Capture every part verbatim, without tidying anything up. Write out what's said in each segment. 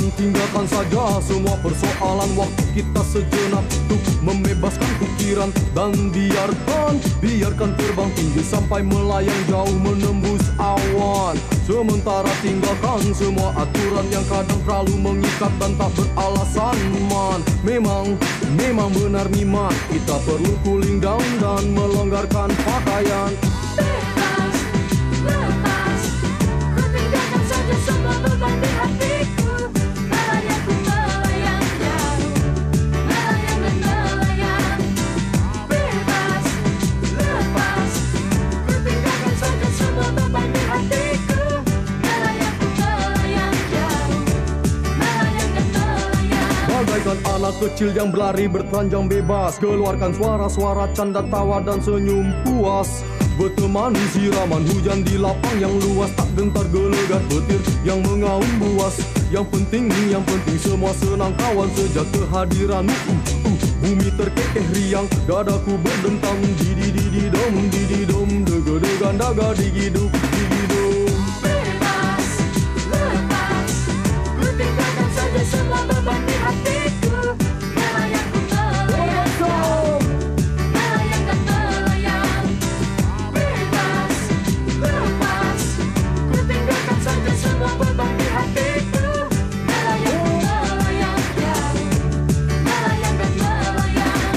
tinggalkan saja semua persoalan. Waktu kita sejenak untuk membebaskan pikiran. Dan biarkan, biarkan terbang tinggi sampai melayang jauh menembus awan. Sementara tinggalkan semua aturan yang kadang terlalu mengikat dan tak beralasan, man. Memang, memang benar miman, kita perlu cooling down dan melonggarkan pakaian. Bebas, lepas, ku tinggalkan saja semua beban di hatiku. Melayang ku melayang jauh, melayang dan melayang. Bebas, lepas, ku tinggalkan saja semua beban di hatiku. Melayang ku melayang jauh, melayang dan melayang. Bagaikan anak kecil yang berlari bertelanjang bebas, keluarkan suara-suara canda tawa dan senyum puas. Bertemani siraman hujan di lapang yang luas, tak gentar gelegar petir yang mengaum buas. Yang penting, yang penting semua senang kawan sejak kehadiranmu. uh, uh, Bumi terkekeh riang, dadaku berdentang. Didi didi dom, didi dom, dega degan daga digiduk, digidum. Bebas, lepas, ku tinggalkan saja semua beban di hatiku. Melayang ku melayang jauh, melayang dan melayang. Bebas, lepas, ku tinggalkan saja semua beban di hatiku. Melayang ku melayang jauh, melayang dan melayang.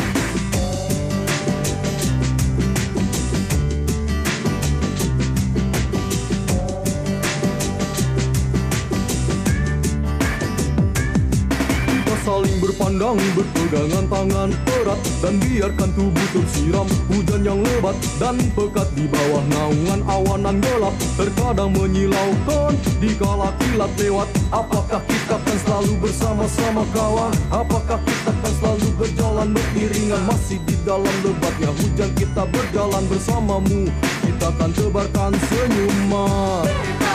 Kita saling berpandang, berpegangan tangan erat. Dan biarkan tubuh tersiram hujan yang lebat dan pekat di bawah naungan awanan gelap. Terkadang menyilaukan dikala kilat lewat. Apakah kita akan selalu bersama-sama kawan? Apakah kita akan selalu berjalan beriringan? Masih di dalam lebatnya hujan kita berjalan bersamamu. Kita akan tebarkan senyuman.